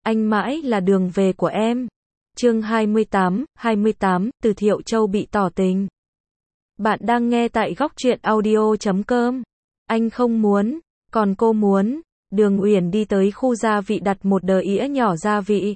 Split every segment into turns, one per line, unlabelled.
anh mãi là đường về của em. Chương 28, Từ Thiệu Châu bị tỏ tình. Bạn đang nghe tại góc truyện audio.com. Anh không muốn, còn cô muốn. Đường Uyển đi tới khu gia vị đặt một đờ ĩa nhỏ gia vị.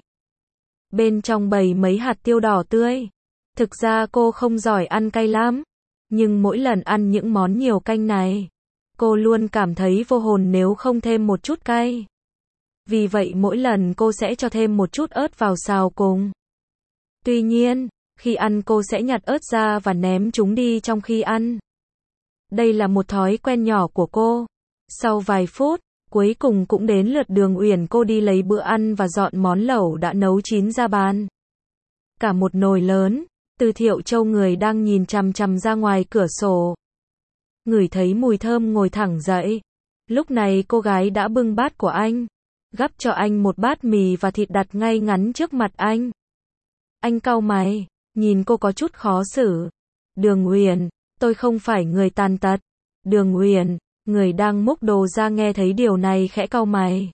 Bên trong bày mấy hạt tiêu đỏ tươi. Thực ra cô không giỏi ăn cay lắm, nhưng mỗi lần ăn những món nhiều canh này, cô luôn cảm thấy vô hồn nếu không thêm một chút cay. Vì vậy mỗi lần cô sẽ cho thêm một chút ớt vào xào cùng. Tuy nhiên, khi ăn cô sẽ nhặt ớt ra và ném chúng đi trong khi ăn. Đây là một thói quen nhỏ của cô. Sau vài phút, cuối cùng cũng đến lượt Đường Uyển, cô đi lấy bữa ăn và dọn món lẩu đã nấu chín ra bàn. Cả một nồi lớn. Từ Thiệu Châu người đang nhìn chằm chằm ra ngoài cửa sổ. Ngửi thấy mùi thơm ngồi thẳng dậy. Lúc này cô gái đã bưng bát của anh, gắp cho anh một bát mì và thịt đặt ngay ngắn trước mặt anh. Anh cau mày, nhìn cô có chút khó xử. Đường Uyển, tôi không phải người tàn tật. Đường Uyển, người đang múc đồ ra nghe thấy điều này khẽ cau mày.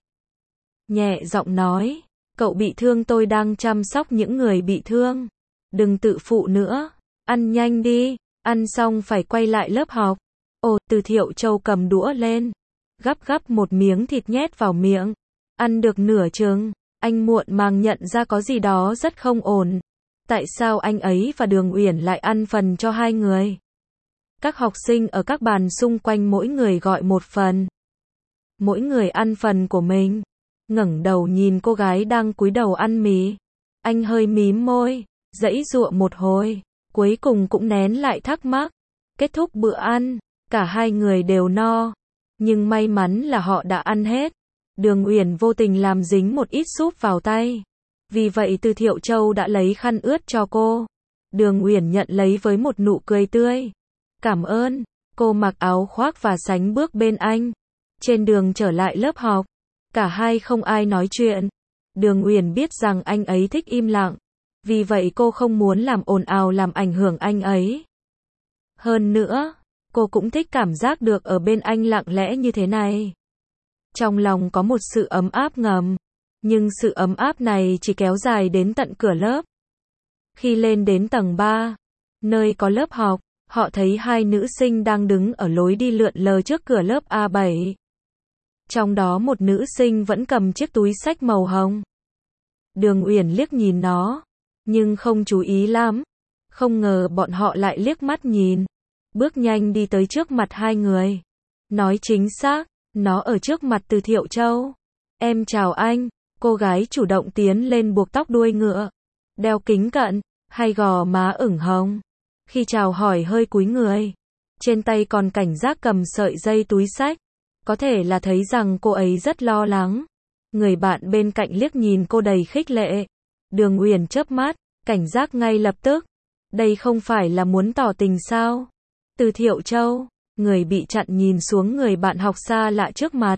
Nhẹ giọng nói, cậu bị thương, tôi đang chăm sóc những người bị thương. Đừng tự phụ nữa, ăn nhanh đi, ăn xong phải quay lại lớp học. Ồ, Từ Thiệu Châu cầm đũa lên, gắp một miếng thịt nhét vào miệng. Ăn được nửa chừng, anh muộn màng nhận ra có gì đó rất không ổn. Tại sao anh ấy và Đường Uyển lại ăn phần cho hai người? Các học sinh ở các bàn xung quanh mỗi người gọi một phần. Mỗi người ăn phần của mình. Ngẩng đầu nhìn cô gái đang cúi đầu ăn mì. Anh hơi mím môi, giãy giụa một hồi, cuối cùng cũng nén lại thắc mắc. Kết thúc bữa ăn, cả hai người đều no, nhưng may mắn là họ đã ăn hết. Đường Uyển vô tình làm dính một ít súp vào tay, vì vậy Từ Thiệu Châu đã lấy khăn ướt cho cô. Đường Uyển nhận lấy với một nụ cười tươi. Cảm ơn. Cô mặc áo khoác và sánh bước bên anh. Trên đường trở lại lớp học, cả hai không ai nói chuyện. Đường Uyển biết rằng anh ấy thích im lặng, vì vậy cô không muốn làm ồn ào làm ảnh hưởng anh ấy. Hơn nữa, cô cũng thích cảm giác được ở bên anh lặng lẽ như thế này. Trong lòng có một sự ấm áp ngầm, nhưng sự ấm áp này chỉ kéo dài đến tận cửa lớp. Khi lên đến tầng 3, nơi có lớp học, họ thấy hai nữ sinh đang đứng ở lối đi lượn lờ trước cửa lớp A7. Trong đó một nữ sinh vẫn cầm chiếc túi xách màu hồng. Đường Uyển liếc nhìn nó, nhưng không chú ý lắm. Không ngờ bọn họ lại liếc mắt nhìn, bước nhanh đi tới trước mặt hai người. Nói chính xác, nó ở trước mặt Từ Thiệu Châu. Em chào anh. Cô gái chủ động tiến lên buộc tóc đuôi ngựa, đeo kính cận, hai gò má ửng hồng. Khi chào hỏi hơi cúi người, trên tay còn cảnh giác cầm sợi dây túi xách. Có thể là thấy rằng cô ấy rất lo lắng. Người bạn bên cạnh liếc nhìn cô đầy khích lệ. Đường Uyển chớp mắt, cảnh giác ngay lập tức. Đây không phải là muốn tỏ tình sao? Từ Thiệu Châu, người bị chặn nhìn xuống người bạn học xa lạ trước mặt.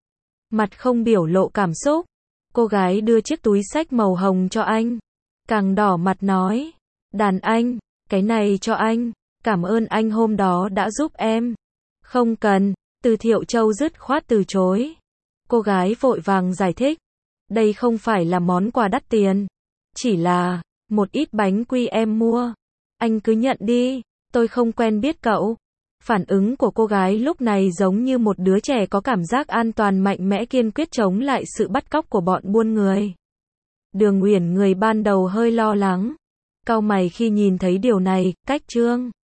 Mặt không biểu lộ cảm xúc. Cô gái đưa chiếc túi xách màu hồng cho anh. Càng đỏ mặt nói, đàn anh, cái này cho anh. Cảm ơn anh hôm đó đã giúp em. Không cần. Từ Thiệu Châu dứt khoát từ chối. Cô gái vội vàng giải thích. Đây không phải là món quà đắt tiền. Chỉ là một ít bánh quy em mua. Anh cứ nhận đi, tôi không quen biết cậu. Phản ứng của cô gái lúc này giống như một đứa trẻ có cảm giác an toàn mạnh mẽ kiên quyết chống lại sự bắt cóc của bọn buôn người. Đường Uyển người ban đầu hơi lo lắng, cau mày khi nhìn thấy điều này. Cách Trương